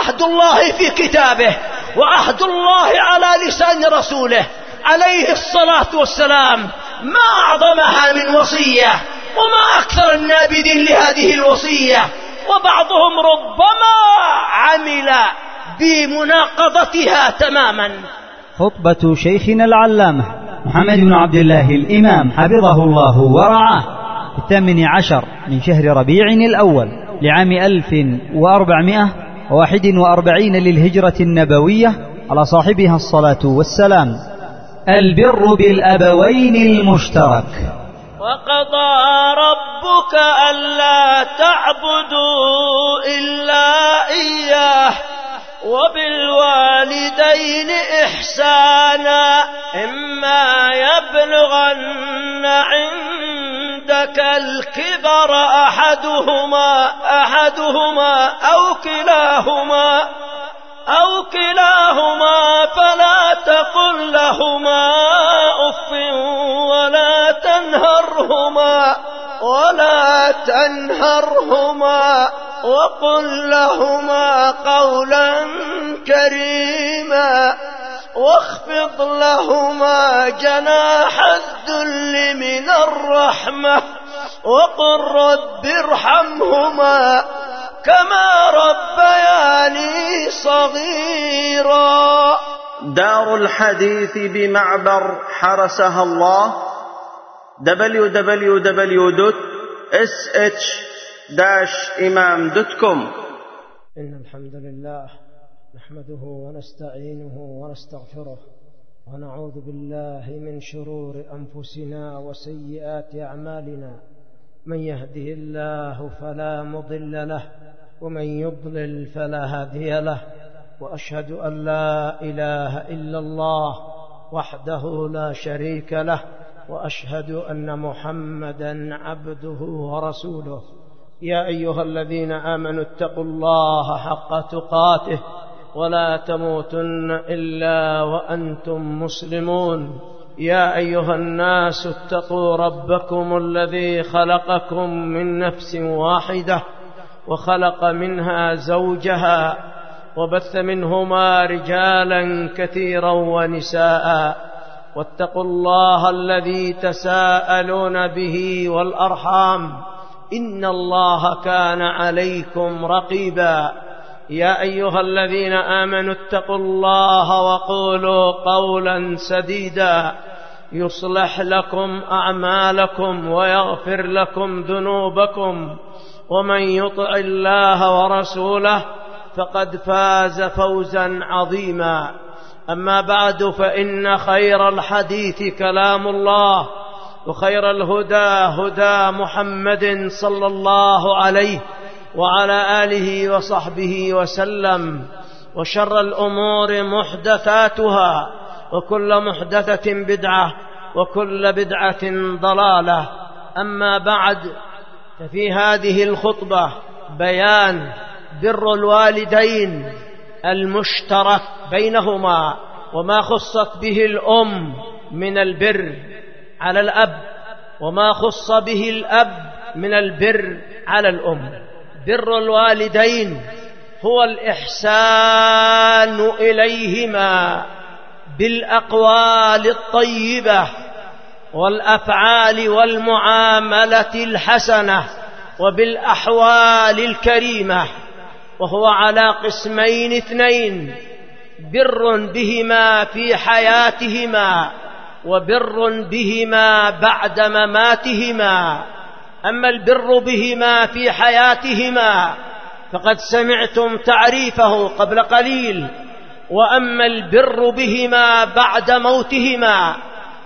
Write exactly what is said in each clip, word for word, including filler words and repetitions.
عهد الله في كتابه وعهد الله على لسان رسوله عليه الصلاة والسلام، ما أعظمها من وصية وما أكثر النابذين لهذه الوصية، وبعضهم ربما عمل بمناقضتها تماما. خطبة شيخنا العلامة محمد بن عبد الله الإمام حفظه الله ورعاه في الثامن عشر من شهر ربيع الأول لعام ألف وأربعمائة وواحد وأربعين للهجرة النبوية على صاحبها الصلاة والسلام. البر بالأبوين المشترك. وقضى ربك ألا تعبدوا إلا إياه وبالوالدين إحسانا إما يبلغن عندك الكبر أحدهما أحدهما أو كلاهما أو كلاهما فلا تقل لهما أف ولا تنهرهما ولا تنهرهما وقل لهما قولا كريما واخفض لهما جناح الذل من الرحمة وقل رب ارحمهما كما ربياني صغيرا. دار الحديث بمعبر حرسها الله دبليو دبليو دبليو دوت اس اتش داش إمام دوت كوم. إن الحمد لله نحمده ونستعينه ونستغفره ونعوذ بالله من شرور أنفسنا وسيئات أعمالنا، من يهده الله فلا مضل له ومن يضلل فلا هادي له، وأشهد أن لا إله إلا الله وحده لا شريك له، وأشهد أن محمدا عبده ورسوله. يا أيها الذين آمنوا اتقوا الله حق تقاته ولا تموتن إلا وأنتم مسلمون. يا أيها الناس اتقوا ربكم الذي خلقكم من نفس واحدة وخلق منها زوجها وبث منهما رجالا كثيرا ونساء، واتقوا الله الذي تساءلون به والأرحام إن الله كان عليكم رقيبا. يا أيها الذين آمنوا اتقوا الله وقولوا قولا سديدا يصلح لكم أعمالكم ويغفر لكم ذنوبكم، ومن يطع الله ورسوله فقد فاز فوزا عظيما. أما بعد، فإن خير الحديث كلام الله، وخير الهدى هدى محمد صلى الله عليه وعلى آله وصحبه وسلم، وشر الأمور محدثاتها، وكل محدثة بدعة، وكل بدعة ضلالة. أما بعد، ففي هذه الخطبة بيان بر الوالدين المشترك بينهما، وما خصت به الأم من البر على الأب، وما خص به الأب من البر على الأم. بر الوالدين هو الإحسان إليهما بالأقوال الطيبة والأفعال والمعاملة الحسنة وبالأحوال الكريمة، وهو على قسمين اثنين: بر بهما في حياتهما وبر بهما بعد مماتهما. أما البر بهما في حياتهما فقد سمعتم تعريفه قبل قليل، وأما البر بهما بعد موتهما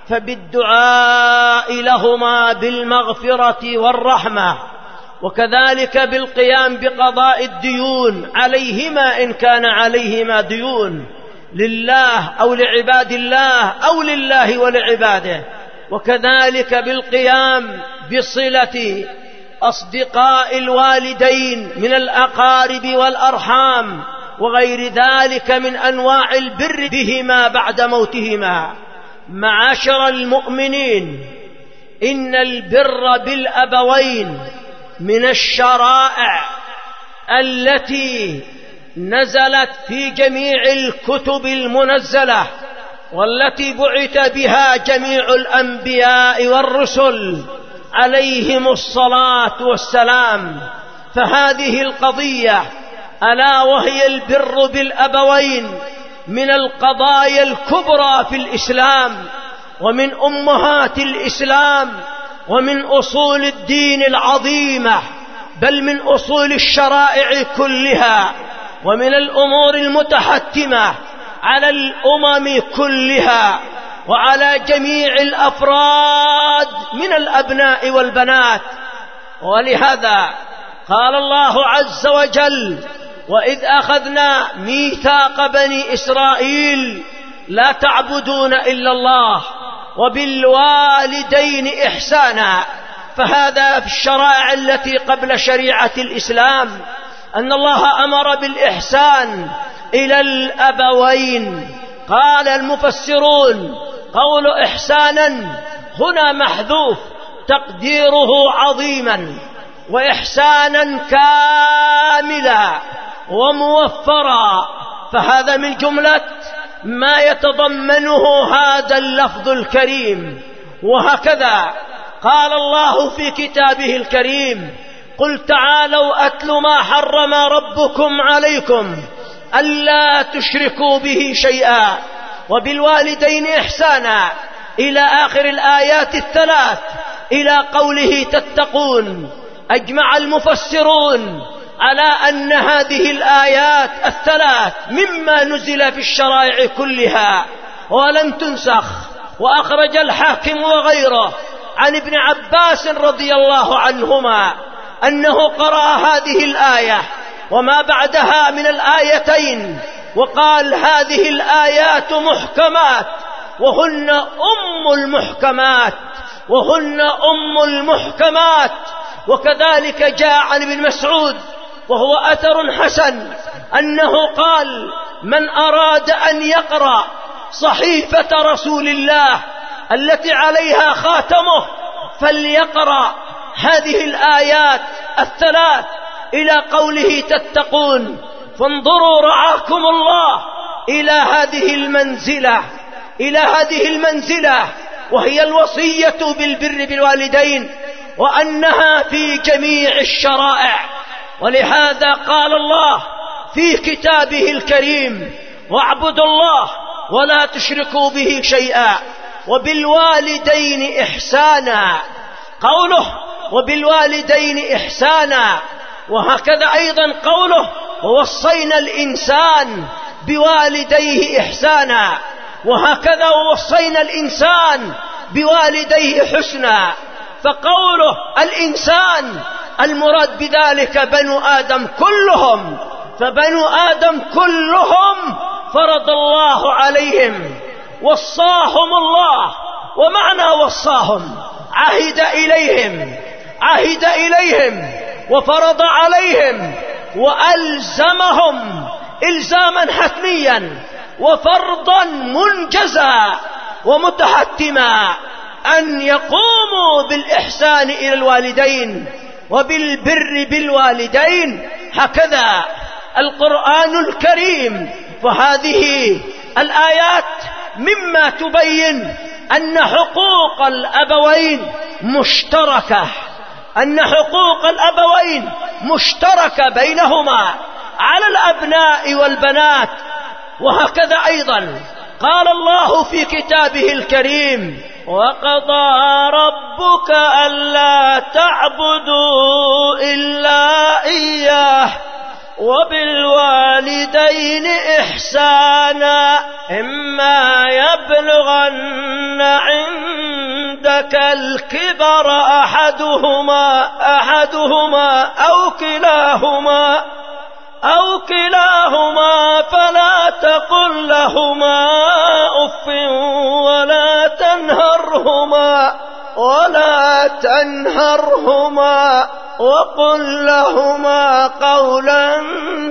فبالدعاء لهما بالمغفرة والرحمة، وكذلك بالقيام بقضاء الديون عليهما إن كان عليهما ديون لله أو لعباد الله أو لله ولعباده، وكذلك بالقيام بصلة أصدقاء الوالدين من الأقارب والأرحام وغير ذلك من أنواع البر بهما بعد موتهما. معاشر المؤمنين، إن البر بالأبوين من الشرائع التي نزلت في جميع الكتب المنزلة والتي بعث بها جميع الأنبياء والرسل عليهم الصلاة والسلام. فهذه القضية ألا وهي البر بالأبوين من القضايا الكبرى في الإسلام ومن أمهات الإسلام ومن أصول الدين العظيمة، بل من أصول الشرائع كلها ومن الأمور المتحتمة على الأمم كلها وعلى جميع الأفراد من الأبناء والبنات. ولهذا قال الله عز وجل: وإذ أخذنا ميثاق بني إسرائيل لا تعبدون إلا الله وبالوالدين إحسانا. فهذا في الشرائع التي قبل شريعة الإسلام أن الله أمر بالإحسان إلى الأبوين. قال المفسرون: قول إحسانا هنا محذوف تقديره عظيما، وإحسانا كاملا وموفرا، فهذا من جملة ما يتضمنه هذا اللفظ الكريم. وهكذا قال الله في كتابه الكريم: قل تعالوا أتل ما حرم ربكم عليكم ألا تشركوا به شيئا وبالوالدين إحسانا إلى آخر الآيات الثلاث إلى قوله تتقون. أجمع المفسرون على أن هذه الآيات الثلاث مما نزل في الشرائع كلها ولم تنسخ. وأخرج الحاكم وغيره عن ابن عباس رضي الله عنهما أنه قرأ هذه الآية وما بعدها من الآيتين وقال: هذه الآيات محكمات وهن أم المحكمات وهن أم المحكمات. وكذلك جاء عن ابن مسعود وهو أثر حسن أنه قال: من أراد أن يقرأ صحيفة رسول الله التي عليها خاتمه فليقرأ هذه الآيات الثلاث إلى قوله تتقون. فانظروا رعاكم الله إلى هذه المنزلة إلى هذه المنزلة وهي الوصية بالبر بالوالدين، وأنها في جميع الشرائع. ولهذا قال الله في كتابه الكريم: واعبدوا الله ولا تشركوا به شيئا وبالوالدين إحسانا. قوله وبالوالدين إحسانا، وهكذا أيضا قوله: ووصينا الإنسان بوالديه إحسانا، وهكذا ووصينا الإنسان بوالديه حسنا. فقوله الإنسان المراد بذلك بنو آدم كلهم، فبنو آدم كلهم فرض الله عليهم، وصاهم الله. ومعنى وصاهم عهد إليهم عهد إليهم وفرض عليهم وألزمهم إلزاما حتميا وفرضا منجزا ومتحتما أن يقوموا بالإحسان إلى الوالدين وبالبر بالوالدين. هكذا القرآن الكريم. فهذه الآيات مما تبين أن حقوق الأبوين مشتركة أن حقوق الأبوين مشتركة بينهما على الأبناء والبنات. وهكذا أيضا قال الله في كتابه الكريم: وقضى ربك ألا تعبدوا إلا إياه وبالوالدين إحسانا إما يبلغن عندك الكبر أحدهما أحدهما أو كلاهما أو كلاهما فلا تقل لهما أف ولا تنهرهما ولا تنهرهما وقل لهما قولا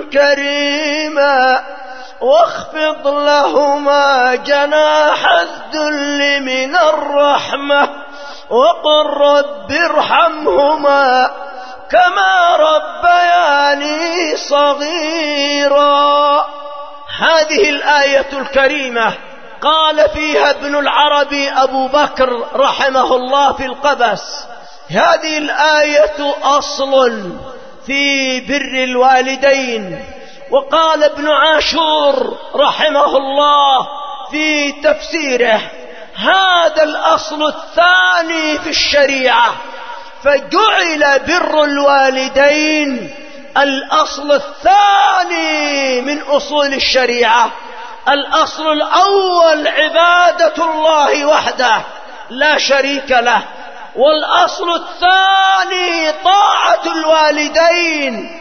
كريما واخفض لهما جناح الذل من الرحمة وقل رب ارحمهما كما ربياني صغيرا. هذه الآية الكريمة قال فيها ابن العربي أبو بكر رحمه الله في القبس: هذه الآية أصل في بر الوالدين. وقال ابن عاشور رحمه الله في تفسيره: هذا الأصل الثاني في الشريعة، فجعل بر الوالدين الأصل الثاني من أصول الشريعة. الأصل الأول عبادة الله وحده لا شريك له، والأصل الثاني طاعة الوالدين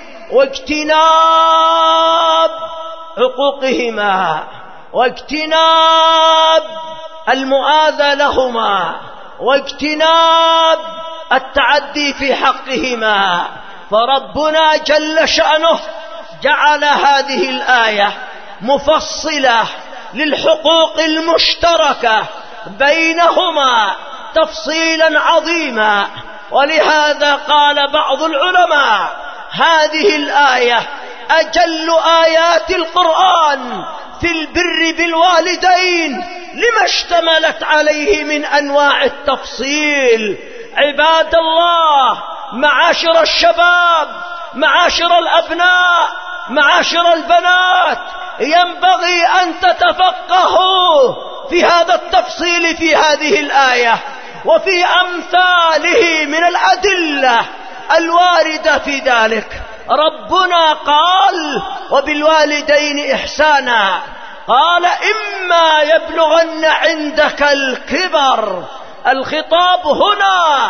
واجتناب عقوقهما واجتناب المؤاذى لهما واجتناب التعدي في حقهما. فربنا جل شأنه جعل هذه الآية مفصلة للحقوق المشتركة بينهما تفصيلا عظيما. ولهذا قال بعض العلماء: هذه الآية أجل آيات القرآن في البر بالوالدين لما اشتملت عليه من أنواع التفصيل. عباد الله، معاشر الشباب، معاشر الأبناء، معاشر البنات، ينبغي أن تتفقهوا في هذا التفصيل في هذه الآية وفي أمثاله من الأدلة الواردة في ذلك. ربنا قال: وبالوالدين إحسانا. قال: إما يبلغن عندك الكبر. الخطاب هنا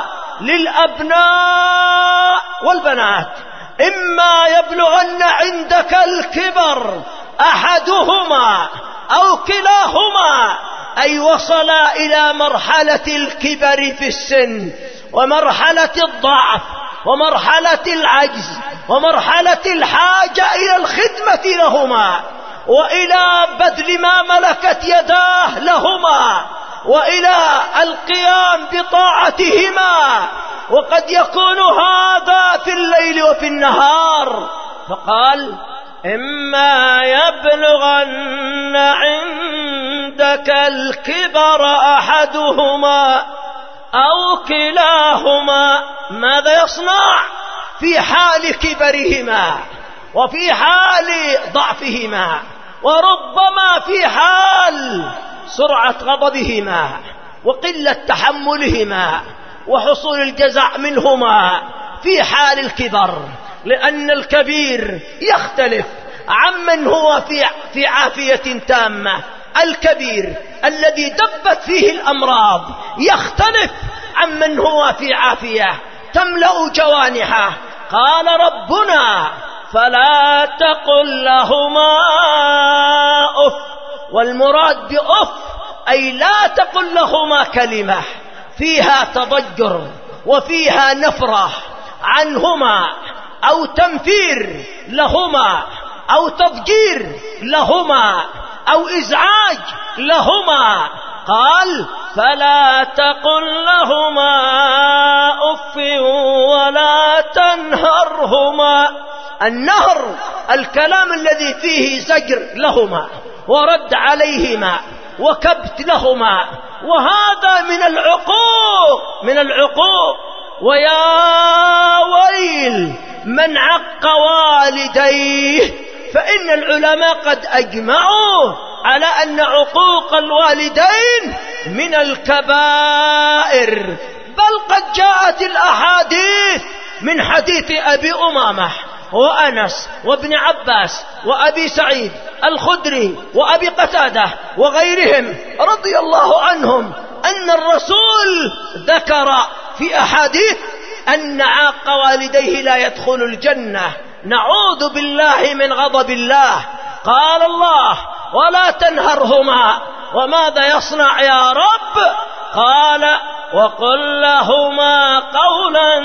للأبناء والبنات. إما يبلغن عندك الكبر أحدهما أو كلاهما، أي وصلا إلى مرحلة الكبر في السن ومرحلة الضعف ومرحلة العجز ومرحلة الحاجة إلى الخدمة لهما وإلى بذل ما ملكت يداه لهما وإلى القيام بطاعتهما، وقد يكون هذا في الليل وفي النهار. فقال: إما يبلغن عندك الكبر أحدهما أو كلاهما. ماذا يصنع في حال كبرهما وفي حال ضعفهما وربما في حال سرعة غضبهما وقلة تحملهما وحصول الجزع منهما في حال الكبر؟ لأن الكبير يختلف عمن هو في في عافية تامة. الكبير الذي دبت فيه الأمراض يختلف عمن هو في عافية تملأ جوانحه. قال ربنا: فلا تقل لهما أف. والمراد بأف أي لا تقل لهما كلمة فيها تضجر وفيها نفرة عنهما أو تنفير لهما أو تضجير لهما أو إزعاج لهما. قال: فلا تقل لهما أف ولا تنهرهما. النهر الكلام الذي فيه زجر لهما ورد عليهما وكبت لهما، وهذا من العقوق من العقوق. ويا ويل من عق والديه، فإن العلماء قد أجمعوا على أن عقوق الوالدين من الكبائر. بل قد جاءت الأحاديث من حديث أبي أمامة وأنس وابن عباس وأبي سعيد الخدري وأبي قتادة وغيرهم رضي الله عنهم أن الرسول ذكر في أحاديث أن عاق والديه لا يدخل الجنة. نعوذ بالله من غضب الله. قال الله: ولا تنهرهما. وماذا يصنع يا رب؟ قال: وقل لهما قولا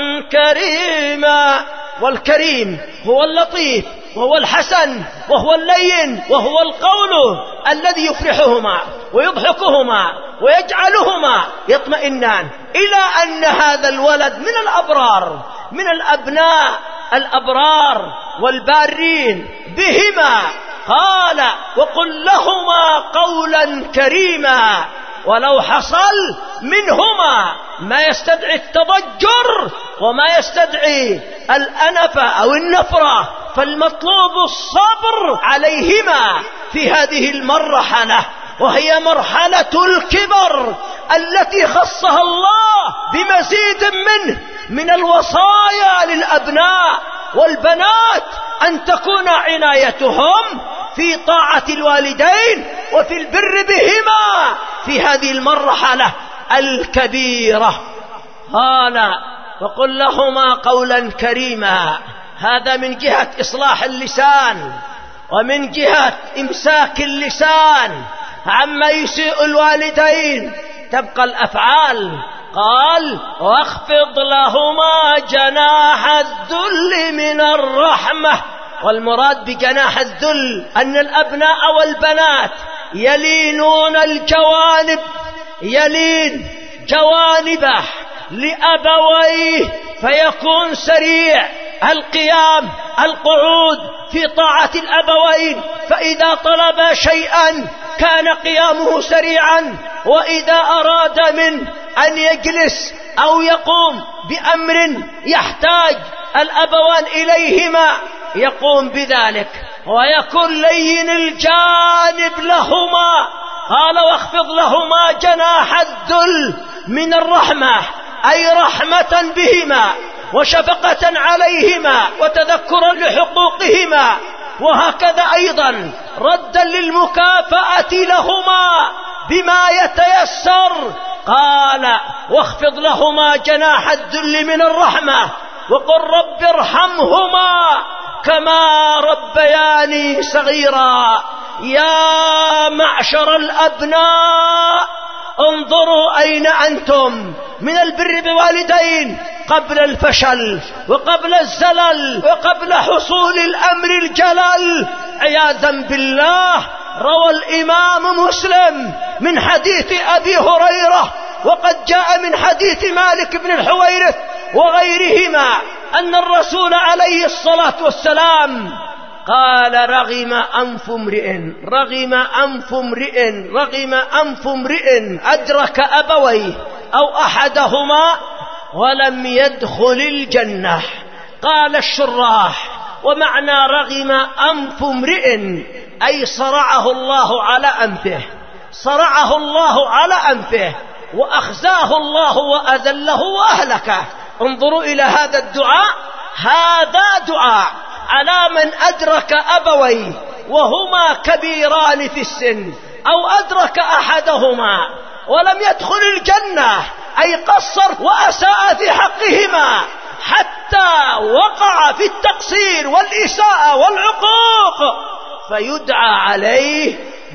كريما. والكريم هو اللطيف وهو الحسن وهو اللين وهو القول الذي يفرحهما ويضحكهما ويجعلهما يطمئنان إلى أن هذا الولد من الأبرار من الأبناء الأبرار والبارين بهما. قال وقل لهما قولا كريما. ولو حصل منهما ما يستدعي التضجر وما يستدعي الأنفة أو النفرة، فالمطلوب الصبر عليهما في هذه المرحلة، وهي مرحلة الكبر التي خصها الله بمزيد منه من الوصايا للأبناء والبنات، أن تكون عنايتهم في طاعة الوالدين وفي البر بهما في هذه المرحلة الكبيرة. قال وقل لهما قولا كريما. هذا من جهة إصلاح اللسان ومن جهة إمساك اللسان عما يسيء الوالدين. تبقى الأفعال. قال واخفض لهما جناح الذل من الرحمة. والمراد بجناح الذل أن الأبناء والبنات يلينون الجوانب، يلين جوانبه لأبويه، فيكون سريع القيام القعود في طاعة الأبوين، فإذا طلب شيئا كان قيامه سريعا، وإذا أراد من أن يجلس أو يقوم بأمر يحتاج الأبوان إليهما يقوم بذلك، ويكون لين الجانب لهما. قال واخفض لهما جناح الذل من الرحمة، أي رحمة بهما وشفقة عليهما وتذكرا لحقوقهما، وهكذا أيضا ردا للمكافأة لهما بما يتيسر. قال واخفض لهما جناح الذل من الرحمة وقل رب ارحمهما كما ربياني صغيرا. يا معشر الأبناء انظروا أين أنتم من البر بوالدين قبل الفشل وقبل الزلل وقبل حصول الأمر الجلل عياذا بالله. روى الإمام مسلم من حديث أبي هريرة، وقد جاء من حديث مالك بن الحويرث وغيرهما، أن الرسول عليه الصلاة والسلام قال رغم أنف امرئ رغم أنف امرئ رغم أنف امرئ أدرك أبويه أو أحدهما ولم يدخل الجنة. قال الشراح ومعنى رغم أنف امرئ أي صرعه الله على أنفه، صرعه الله على أنفه وأخزاه الله وأذله وأهلكه. انظروا إلى هذا الدعاء، هذا دعاء على من أدرك أبويه وهما كبيران في السن، أو أدرك أحدهما ولم يدخل الجنة، أي قصر وأساء في حقهما حتى وقع في التقصير والإساءة والعقوق، فيدعى عليه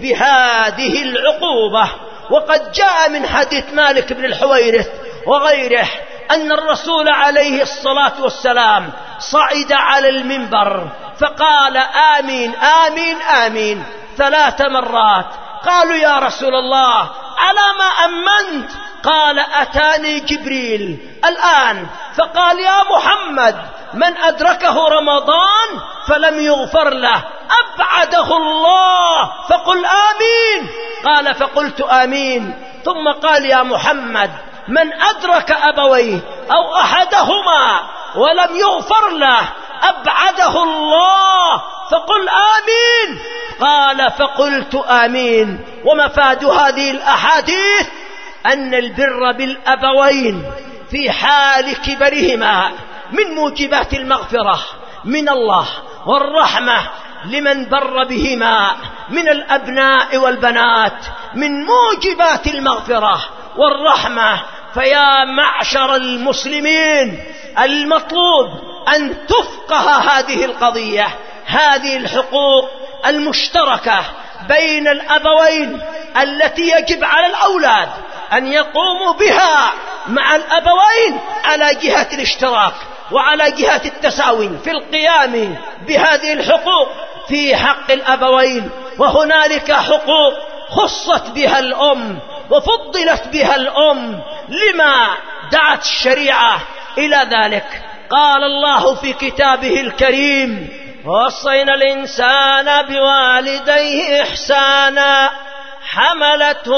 بهذه العقوبة. وقد جاء من حديث مالك بن الحويرث وغيره أن الرسول عليه الصلاة والسلام صعد على المنبر فقال آمين آمين آمين ثلاث مرات. قالوا يا رسول الله على ما أمنت؟ قال أتاني جبريل الآن فقال يا محمد من أدركه رمضان فلم يغفر له أبعده الله فقل آمين. قال فقلت آمين. ثم قال يا محمد من أدرك أبويه أو أحدهما ولم يغفر له أبعده الله فقل آمين. قال فقلت آمين. ومفاد هذه الأحاديث أن البر بالأبوين في حال كبرهما من موجبات المغفرة من الله والرحمة لمن بر بهما من الأبناء والبنات، من موجبات المغفرة والرحمة. فيا معشر المسلمين المطلوب أن تفقه هذه القضية، هذه الحقوق المشتركة بين الأبوين التي يجب على الأولاد أن يقوموا بها مع الأبوين على جهة الاشتراك وعلى جهة التساوي في القيام بهذه الحقوق في حق الأبوين. وهنالك حقوق خصت بها الأم وفضلت بها الأم لما دعت الشريعة إلى ذلك. قال الله في كتابه الكريم: ووصينا الإنسان بوالديه إحسانا حملته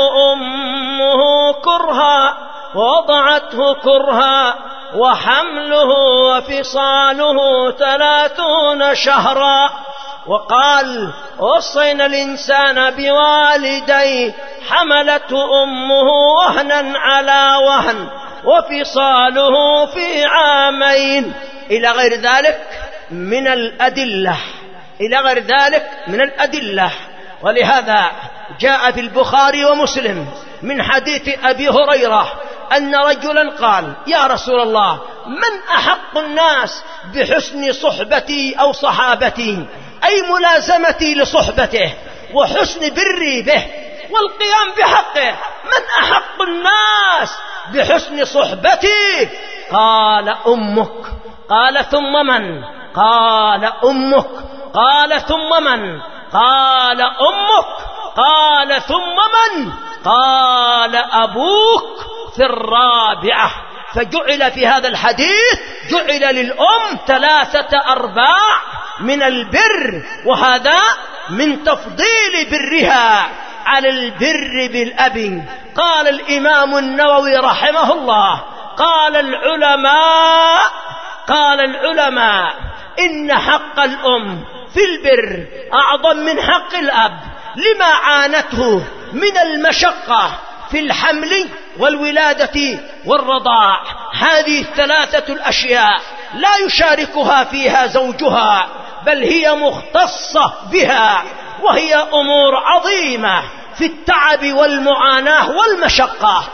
أمه كرها ووضعته كرها وحمله وفصاله ثلاثون شهرا. وقال: وصينا الإنسان بوالديه حملته أمه وهنا على وهن وفصاله في عامين، إلى غير ذلك من الأدلة إلى غير ذلك من الأدلة. ولهذا جاء في البخاري ومسلم من حديث أبي هريرة أن رجلا قال: يا رسول الله، من أحق الناس بحسن صحبتي أو صحابتي، أي ملازمتي لصحبته وحسن بري به والقيام بحقه، من أحق الناس بحسن صحبتي؟ قال: أمك. قال: ثم من؟ قال: أمك. قال: ثم من؟ قال: أمك. قال: ثم من؟ قال: أبوك. في الرابعة. فجعل في هذا الحديث جعل للأم ثلاثة أرباع من البر، وهذا من تفضيل برها على البر بالأب. قال الإمام النووي رحمه الله: قال العلماء قال العلماء إن حق الأم في البر أعظم من حق الأب، لما عانته من المشقة في الحمل والولادة والرضاع. هذه الثلاثة الأشياء لا يشاركها فيها زوجها، بل هي مختصة بها، وهي أمور عظيمة في التعب والمعاناة والمشقة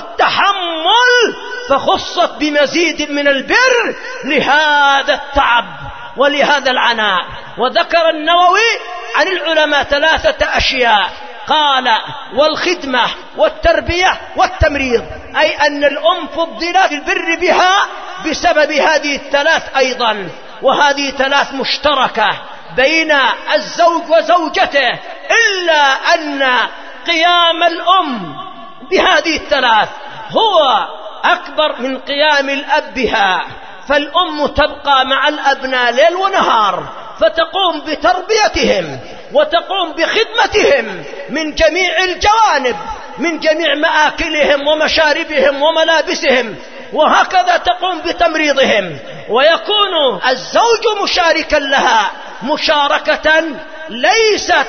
والتحمل، فخصت بمزيد من البر لهذا التعب ولهذا العناء. وذكر النووي عن العلماء ثلاثة أشياء، قال: والخدمة والتربية والتمريض، أي أن الأم فضلت البر بها بسبب هذه الثلاث أيضا، وهذه ثلاث مشتركة بين الزوج وزوجته، إلا أن قيام الأم بهذه الثلاث هو أكبر من قيام الأب بها. فالأم تبقى مع الأبناء ليل ونهار، فتقوم بتربيتهم وتقوم بخدمتهم من جميع الجوانب، من جميع مآكلهم ومشاربهم وملابسهم، وهكذا تقوم بتمريضهم. ويكون الزوج مشاركا لها مشاركة ليست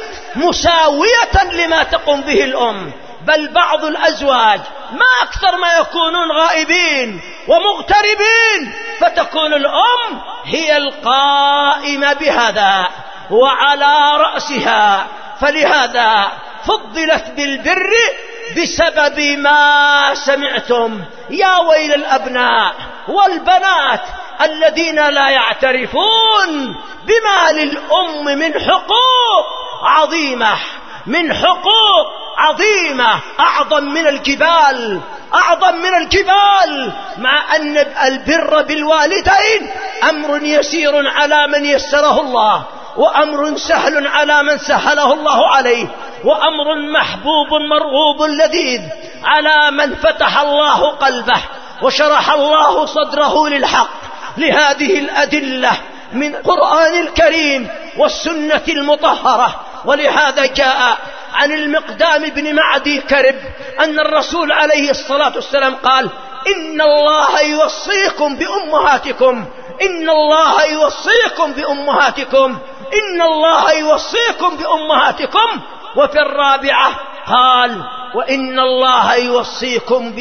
مساوية لما تقوم به الأم، بل بعض الأزواج ما أكثر ما يكونون غائبين ومغتربين، فتكون الأم هي القائمة بهذا وعلى رأسها. فلهذا فضلت بالبر بسبب ما سمعتم. يا ويل الأبناء والبنات الذين لا يعترفون بما للأم من حقوق عظيمة، من حقوق عظيمة أعظم من الجبال، أعظم من الجبال، مع أن البر بالوالدين أمر يسير على من يسره الله، وأمر سهل على من سهله الله عليه، وأمر محبوب مرغوب لذيذ على من فتح الله قلبه وشرح الله صدره للحق. لهذه الأدلة من القرآن الكريم والسنة المطهرة. ولهذا جاء عن المقدام بن معدي كرب أن الرسول عليه الصلاة والسلام قال: إن الله يوصيكم بأمهاتكم، إن الله يوصيكم بأمهاتكم، إن الله يوصيكم بأمهاتكم. وفي الرابعة قال: وإن الله يوصيكم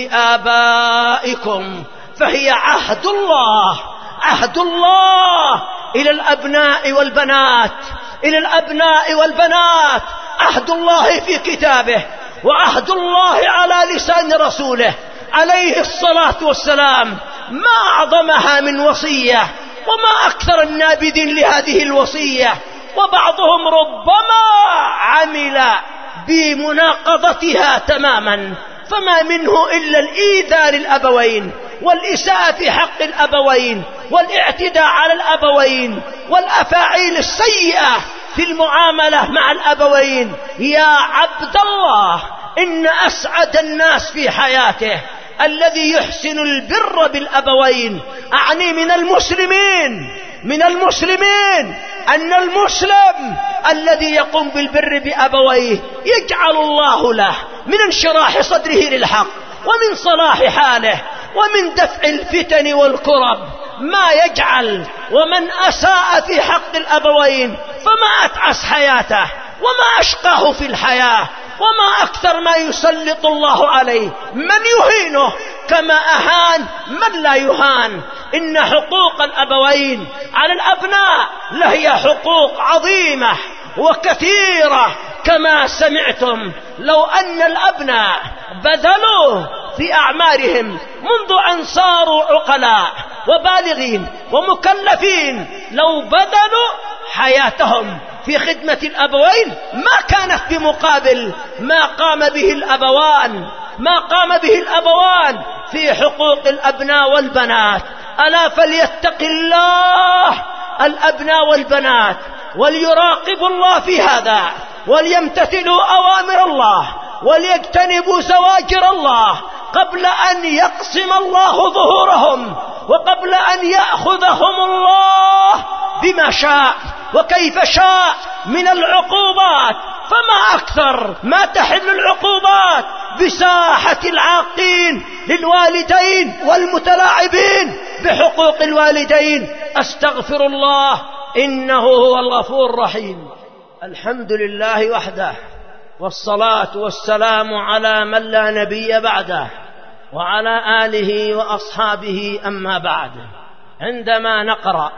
بآبائكم. فهي عهد الله، عهد الله إلى الأبناء والبنات، إلى الأبناء والبنات، عهد الله في كتابه، وعهد الله على لسان رسوله عليه الصلاة والسلام. ما أعظمها من وصية، وما أكثر النابذين لهذه الوصية، وبعضهم ربما عمل بمناقضتها تماما، فما منه إلا الإيذاء للأبوين والإساءة في حق الأبوين والاعتداء على الأبوين والأفاعيل السيئة في المعاملة مع الأبوين. يا عبد الله، إن أسعد الناس في حياته الذي يحسن البر بالأبوين، أعني من المسلمين من المسلمين أن المسلم الذي يقوم بالبر بأبويه يجعل الله له من انشراح صدره للحق ومن صلاح حاله ومن دفع الفتن والكرب ما يجعل. ومن أساء في حق الأبوين فما أتعس حياته وما أشقاه في الحياة وما أكثر ما يسلط الله عليه من يهينه كما أهان من لا يهان. إن حقوق الأبوين على الأبناء لهي حقوق عظيمة وكثيرة كما سمعتم. لو أن الأبناء بذلوا في أعمارهم منذ أن صاروا عقلاء وبالغين ومكلفين، لو بذلوا حياتهم في خدمة الأبوين ما كانت بمقابل ما قام به الأبوان ما قام به الأبوان في حقوق الأبناء والبنات. ألا فليتق الله الأبناء والبنات وليراقبوا الله في هذا وليمتثلوا أوامر الله وليجتنبوا زواجر الله قبل أن يقسم الله ظهورهم وقبل أن يأخذهم الله بما شاء وكيف شاء من العقوبات. فما أكثر ما تحل العقوبات بساحة العاقين للوالدين والمتلاعبين بحقوق الوالدين. أستغفر الله إنه هو الغفور الرحيم. الحمد لله وحده والصلاة والسلام على من لا نبي بعده وعلى آله وأصحابه. أما بعد، عندما نقرأ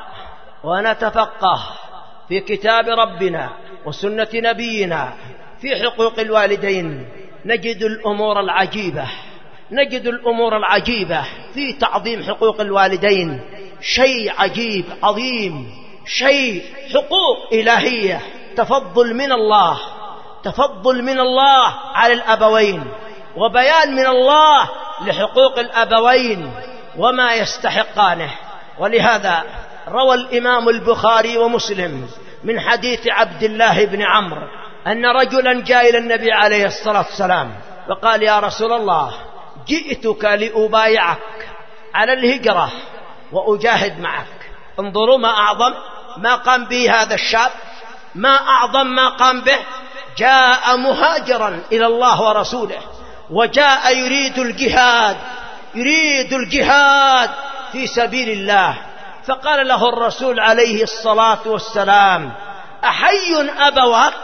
ونتفقه في كتاب ربنا وسنة نبينا في حقوق الوالدين نجد الأمور العجيبة نجد الأمور العجيبة في تعظيم حقوق الوالدين. شيء عجيب عظيم، شيء حقوق إلهية، تفضل من الله تفضل من الله على الأبوين وبيان من الله لحقوق الأبوين وما يستحقانه. ولهذا روى الإمام البخاري ومسلم من حديث عبد الله بن عمرو أن رجلا جاء إلى النبي عليه الصلاة والسلام وقال: يا رسول الله، جئتك لأبايعك على الهجرة وأجاهد معك. انظروا ما أعظم ما قام به هذا الشاب، ما أعظم ما قام به. جاء مهاجرا إلى الله ورسوله وجاء يريد الجهاد يريد الجهاد في سبيل الله. فقال له الرسول عليه الصلاة والسلام: أحي أبواك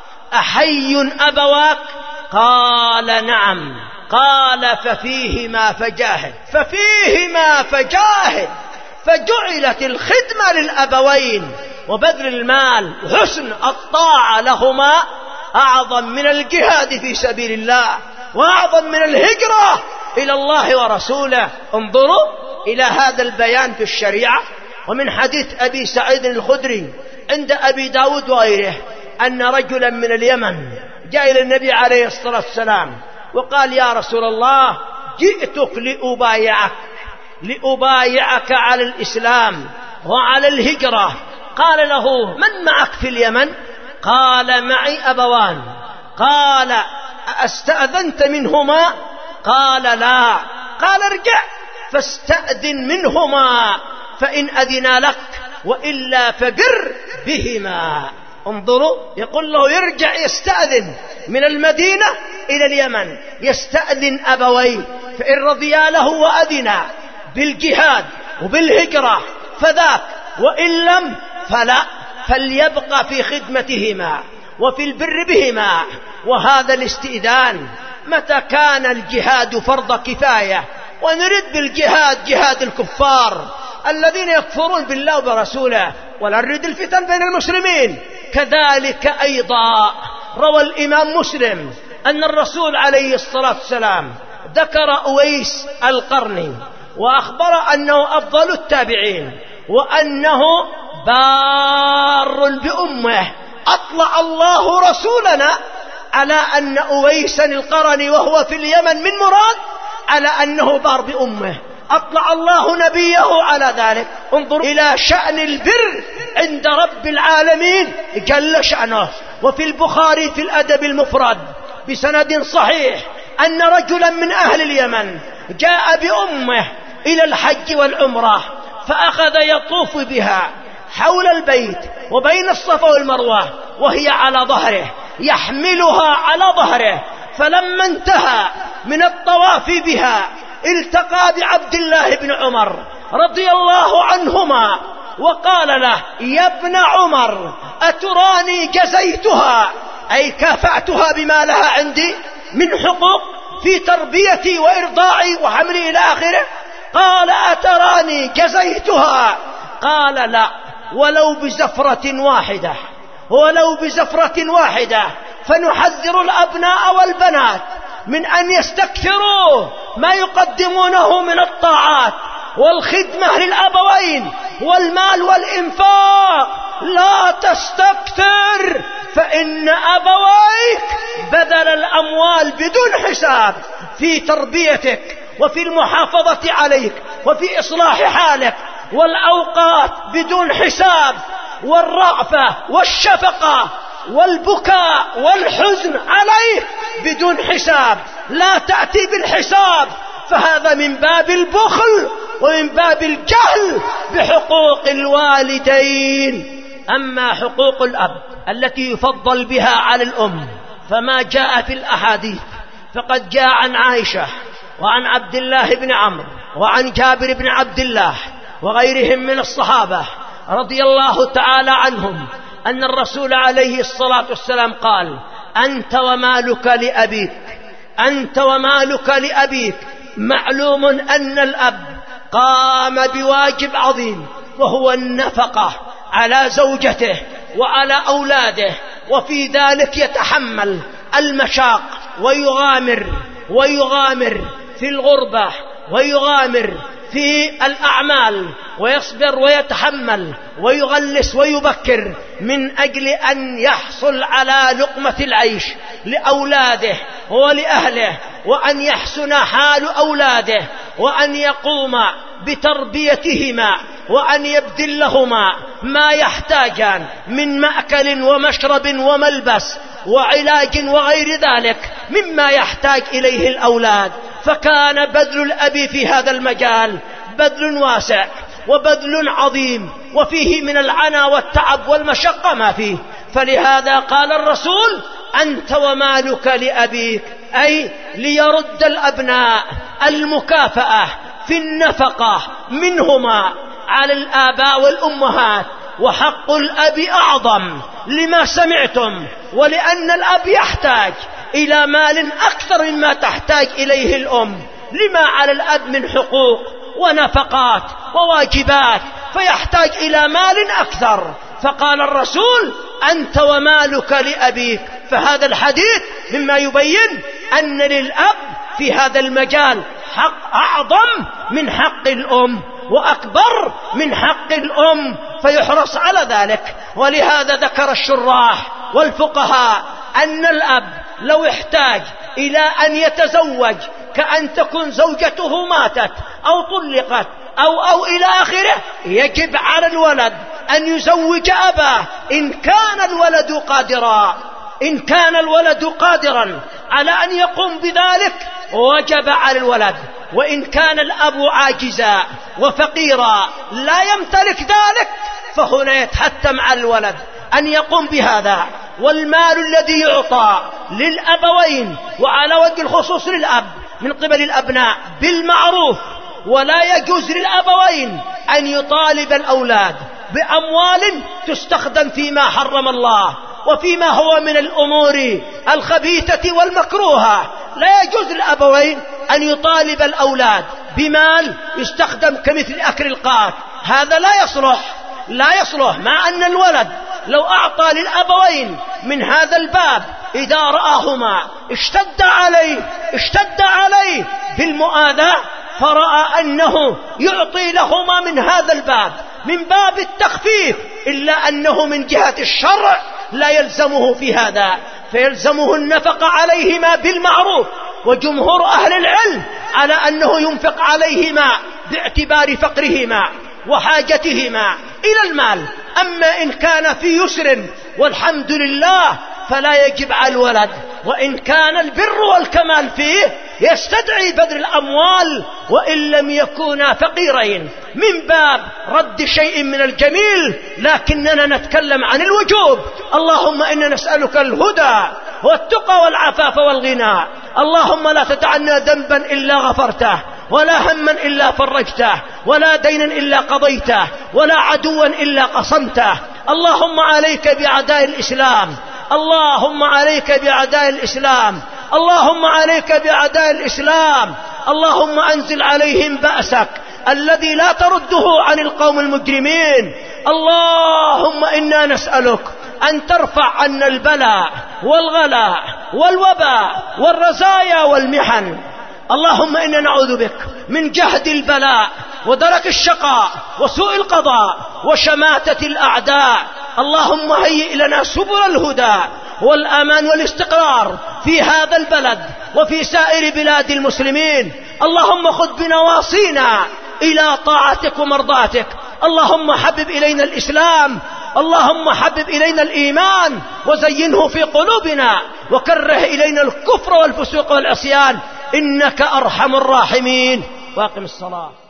أحي أبواك؟ قال: نعم. قال: ففيهما فجاهد ففيهما فجاهد فجعلت الخدمة للأبوين وبذل المال وحسن الطاعة لهما أعظم من الجهاد في سبيل الله وأعظم من الهجرة إلى الله ورسوله. انظروا إلى هذا البيان في الشريعة. ومن حديث أبي سعيد الخدري عند أبي داود وغيره أن رجلا من اليمن جاء إلى النبي عليه الصلاة والسلام وقال: يا رسول الله، جئتك لأبايعك لأبايعك على الإسلام وعلى الهجرة. قال له: من معك في اليمن؟ قال: معي أبوان. قال: أستأذنت منهما؟ قال: لا. قال: ارجع فاستأذن منهما فإن أذنا لك وإلا فبر بهما. انظروا، يقول له يرجع يستأذن من المدينة إلى اليمن، يستأذن أبويه، فإن رضيا له وأذنا بالجهاد وبالهجرة فذاك، وإن لم فلا، فليبقى في خدمتهما وفي البر بهما. وهذا الاستئذان متى كان الجهاد فرض كفاية ونريد بالجهاد جهاد الكفار الذين يكفرون بالله وبرسوله، ولا نريد الفتن بين المسلمين. كذلك أيضا روى الإمام مسلم أن الرسول عليه الصلاة والسلام ذكر أويس القرني وأخبر أنه أفضل التابعين وأنه بار بأمه. أطلع الله رسولنا على أن أويسا القرني وهو في اليمن من مراد على أنه بار بأمه. أطلع الله نبيه على ذلك. انظروا إلى شأن البر عند رب العالمين جل شأنه. وفي البخاري في الأدب المفرد بسند صحيح أن رجلا من أهل اليمن جاء بأمه إلى الحج والعمرة، فأخذ يطوف بها حول البيت وبين الصفا والمروة وهي على ظهره، يحملها على ظهره. فلما انتهى من الطواف بها التقى بعبد الله بن عمر رضي الله عنهما وقال له: يا ابن عمر، أتراني جزيتها، أي كافأتها بما لها عندي من حقوق في تربيتي وإرضاعي وحملي إلى آخره؟ قال: أتراني جزيتها؟ قال: لا، ولو بزفرة واحدة، ولو بزفرة واحدة. فنحذر الأبناء والبنات من أن يستكثروا ما يقدمونه من الطاعات والخدمة للأبوين والمال والإنفاق. لا تستكثر، فإن أبويك بذل الأموال بدون حساب في تربيتك وفي المحافظة عليك وفي إصلاح حالك، والأوقات بدون حساب، والرأفة والشفقة والبكاء والحزن عليك بدون حساب. لا تأتي بالحساب، فهذا من باب البخل ومن باب الجهل بحقوق الوالدين. أما حقوق الأب التي يفضل بها على الأم فما جاء في الأحاديث، فقد جاء عن عائشة وعن عبد الله بن عمرو وعن جابر بن عبد الله وغيرهم من الصحابة رضي الله تعالى عنهم أن الرسول عليه الصلاة والسلام قال: أنت ومالك لأبيك، أنت ومالك لأبيك. معلوم أن الأب قام بواجب عظيم، وهو النفقة على زوجته وعلى أولاده، وفي ذلك يتحمل المشاق ويغامر ويغامر في الغربة ويغامر في الأعمال، ويصبر ويتحمل ويغلس ويبكر من أجل أن يحصل على لقمة العيش لأولاده ولأهله، وأن يحسن حال أولاده، وأن يقوم بتربيتهما، وأن يبذل لهما ما يحتاجان من مأكل ومشرب وملبس وعلاج وغير ذلك مما يحتاج إليه الأولاد. فكان بذل الأب في هذا المجال بذل واسع وبذل عظيم، وفيه من العنى والتعب والمشقة ما فيه. فلهذا قال الرسول: أنت ومالك لأبيك، أي ليرد الأبناء المكافأة في النفقة منهما على الآباء والأمهات. وحق الأب أعظم لما سمعتم، ولأن الأب يحتاج إلى مال أكثر مما تحتاج إليه الأم، لما على الأب من حقوق ونفقات وواجبات، فيحتاج إلى مال أكثر. فقال الرسول: أنت ومالك لأبيك. فهذا الحديث مما يبين أن للأب في هذا المجال حق أعظم من حق الأم وأكبر من حق الأم، فيحرص على ذلك. ولهذا ذكر الشراح والفقهاء أن الأب لو احتاج إلى أن يتزوج، كأن تكون زوجته ماتت أو طلقت أو أو إلى آخره، يجب على الولد أن يزوج أباه إن كان الولد قادرا، إن كان الولد قادرا على أن يقوم بذلك وجب على الولد. وإن كان الأب عاجزا وفقيرا لا يمتلك ذلك، فهنا يتحتم على الولد أن يقوم بهذا. والمال الذي يعطى للأبوين وعلى وجه الخصوص للأب من قبل الأبناء بالمعروف، ولا يجوز للأبوين أن يطالب الأولاد بأموال تستخدم فيما حرم الله وفيما هو من الأمور الخبيثة والمكروهة. لا يجوز للأبوين أن يطالب الأولاد بمال يستخدم كمثل أكل القات، هذا لا يصلح، لا يصلح. مع أن الولد لو أعطى للأبوين من هذا الباب إذا رآهما اشتد عليه اشتد عليه بالمؤاذاة، فرأى أنه يعطي لهما من هذا الباب من باب التخفيف، إلا أنه من جهة الشرع لا يلزمه في هذا، فيلزمه النفقة عليهما بالمعروف. وجمهور أهل العلم على أنه ينفق عليهما باعتبار فقرهما وحاجتهما إلى المال. أما إن كان في يسر والحمد لله فلا يجب على الولد، وإن كان البر والكمال فيه يستدعي بذل الأموال وإن لم يكونا فقيرين، من باب رد شيء من الجميل، لكننا نتكلم عن الوجوب. اللهم إنا نسألك الهدى والتقى والعفاف والغنى. اللهم لا تدعنا ذنبا إلا غفرته، ولا هما إلا فرجته، ولا دينا إلا قضيته، ولا عدوا إلا قصمته. اللهم عليك بأعداء الإسلام، اللهم عليك بأعداء الإسلام، اللهم عليك بأعداء الإسلام. اللهم أنزل عليهم بأسك الذي لا ترده عن القوم المجرمين. اللهم إنا نسألك أن ترفع عنا البلاء والغلاء والوباء والرزايا والمحن. اللهم إنا نعوذ بك من جهد البلاء ودرك الشقاء وسوء القضاء وشماتة الأعداء. اللهم هيئ لنا سبل الهدى والأمان والاستقرار في هذا البلد وفي سائر بلاد المسلمين. اللهم خذ بنواصينا إلى طاعتك ومرضاتك. اللهم حبب إلينا الإسلام، اللهم حبب إلينا الإيمان وزينه في قلوبنا، وكره إلينا الكفر والفسوق والعصيان، إنك أرحم الراحمين. واقم الصلاة.